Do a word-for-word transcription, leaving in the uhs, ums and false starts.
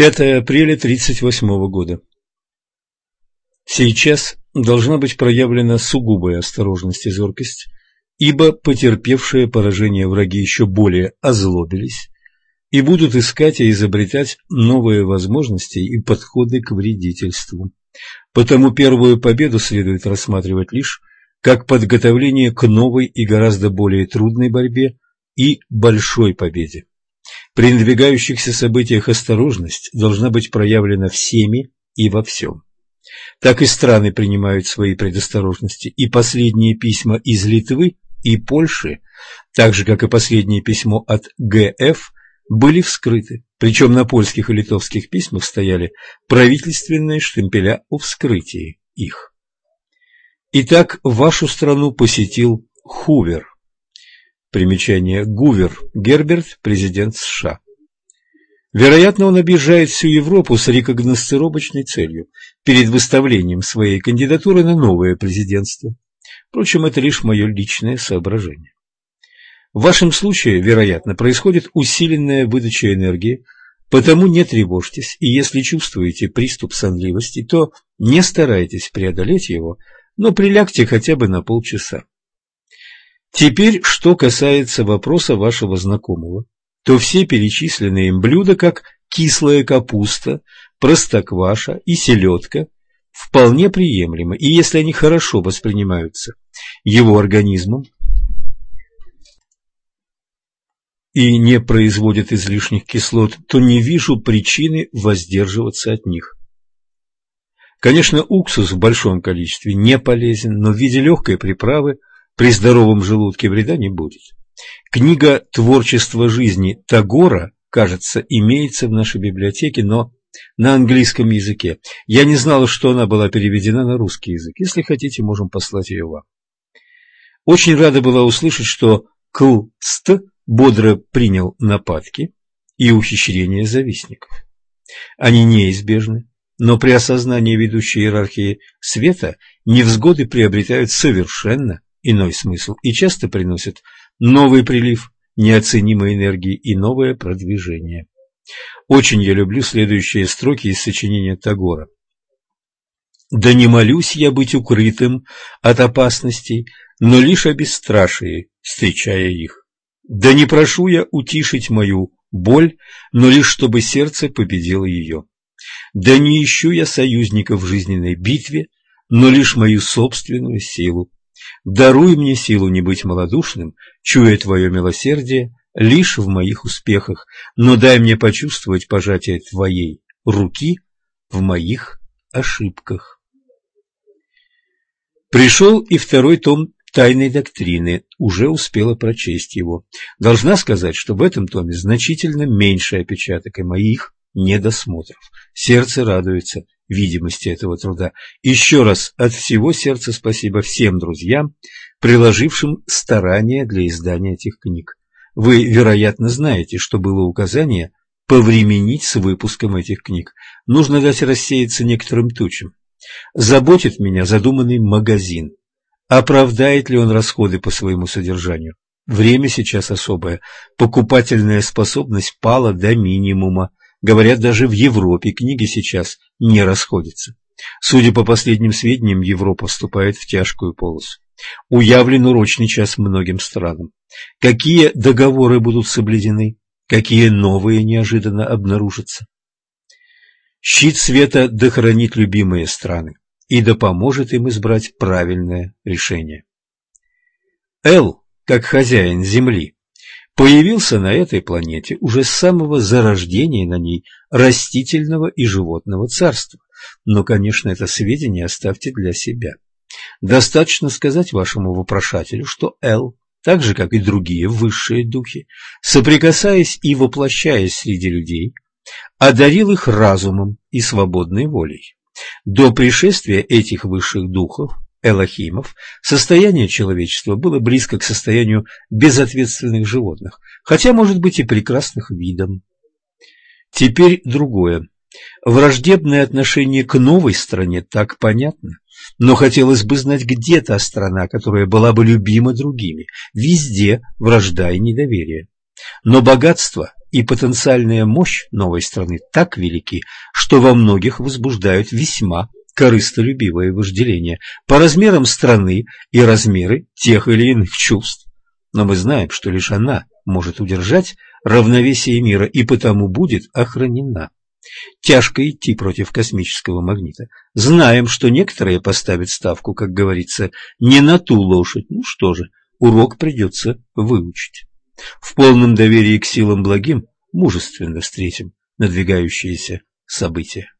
пятое апреля тридцать восьмого года. Сейчас должна быть проявлена сугубая осторожность и зоркость, ибо потерпевшие поражение враги еще более озлобились и будут искать и изобретать новые возможности и подходы к вредительству. Потому первую победу следует рассматривать лишь как подготовление к новой и гораздо более трудной борьбе и большой победе. При надвигающихся событиях осторожность должна быть проявлена всеми и во всем. Так и страны принимают свои предосторожности, и последние письма из Литвы и Польши, так же, как и последнее письмо от Г Ф, были вскрыты, причем на польских и литовских письмах стояли правительственные штемпеля о вскрытии их. Итак, вашу страну посетил Хувер. Примечание: Гувер Герберт, президент США. Вероятно, он объезжает всю Европу с рекогносцировочной целью перед выставлением своей кандидатуры на новое президентство. Впрочем, это лишь мое личное соображение. В вашем случае, вероятно, происходит усиленная выдача энергии, потому не тревожьтесь, и если чувствуете приступ сонливости, то не старайтесь преодолеть его, но прилягте хотя бы на полчаса. Теперь, что касается вопроса вашего знакомого, то все перечисленные им блюда, как кислая капуста, простокваша и селедка, вполне приемлемы, и если они хорошо воспринимаются его организмом и не производят излишних кислот, то не вижу причины воздерживаться от них. Конечно, уксус в большом количестве не полезен, но в виде легкой приправы при здоровом желудке вреда не будет. Книга «Творчество жизни» Тагора, кажется, имеется в нашей библиотеке, но на английском языке. Я не знала, что она была переведена на русский язык. Если хотите, можем послать ее вам. Очень рада была услышать, что К.Ст. бодро принял нападки и ухищрения завистников. Они неизбежны, но при осознании ведущей иерархии света невзгоды приобретают совершенно иной смысл и часто приносят новый прилив неоценимой энергии и новое продвижение. Очень я люблю следующие строки из сочинения Тагора. «Да не молюсь я быть укрытым от опасностей, но лишь о бесстрашии, встречая их. Да не прошу я утишить мою боль, но лишь чтобы сердце победило ее. Да не ищу я союзников в жизненной битве, но лишь мою собственную силу. Даруй мне силу не быть малодушным, чуя твое милосердие лишь в моих успехах, но дай мне почувствовать пожатие твоей руки в моих ошибках». Пришел и второй том «Тайной доктрины», уже успела прочесть его. Должна сказать, что в этом томе значительно меньше опечаток и моих недосмотров. Сердце радуется видимости этого труда. Еще раз от всего сердца спасибо всем друзьям, приложившим старания для издания этих книг. Вы, вероятно, знаете, что было указание повременить с выпуском этих книг. Нужно дать рассеяться некоторым тучам. Заботит меня задуманный магазин. Оправдает ли он расходы по своему содержанию? Время сейчас особое. Покупательная способность пала до минимума. Говорят, даже в Европе книги сейчас не расходятся. Судя по последним сведениям, Европа вступает в тяжкую полосу. Уявлен урочный час многим странам. Какие договоры будут соблюдены? Какие новые неожиданно обнаружатся? Щит света да хранит любимые страны и да поможет им избрать правильное решение. Эл, как хозяин Земли, появился на этой планете уже с самого зарождения на ней растительного и животного царства. Но, конечно, это сведения оставьте для себя. Достаточно сказать вашему вопрошателю, что Эл, так же, как и другие высшие духи, соприкасаясь и воплощаясь среди людей, одарил их разумом и свободной волей. До пришествия этих высших духов, элохимов, состояние человечества было близко к состоянию безответственных животных, хотя, может быть, и прекрасных видом. Теперь другое. Враждебное отношение к новой стране так понятно, но хотелось бы знать, где та страна, которая была бы любима другими. Везде вражда и недоверие. Но богатство и потенциальная мощь новой страны так велики, что во многих возбуждают весьма корыстолюбивое вожделение по размерам страны и размеры тех или иных чувств. Но мы знаем, что лишь она может удержать равновесие мира и потому будет охранена. Тяжко идти против космического магнита. Знаем, что некоторые поставят ставку, как говорится, не на ту лошадь. Ну что же, урок придется выучить. В полном доверии к силам благим мужественно встретим надвигающиеся события.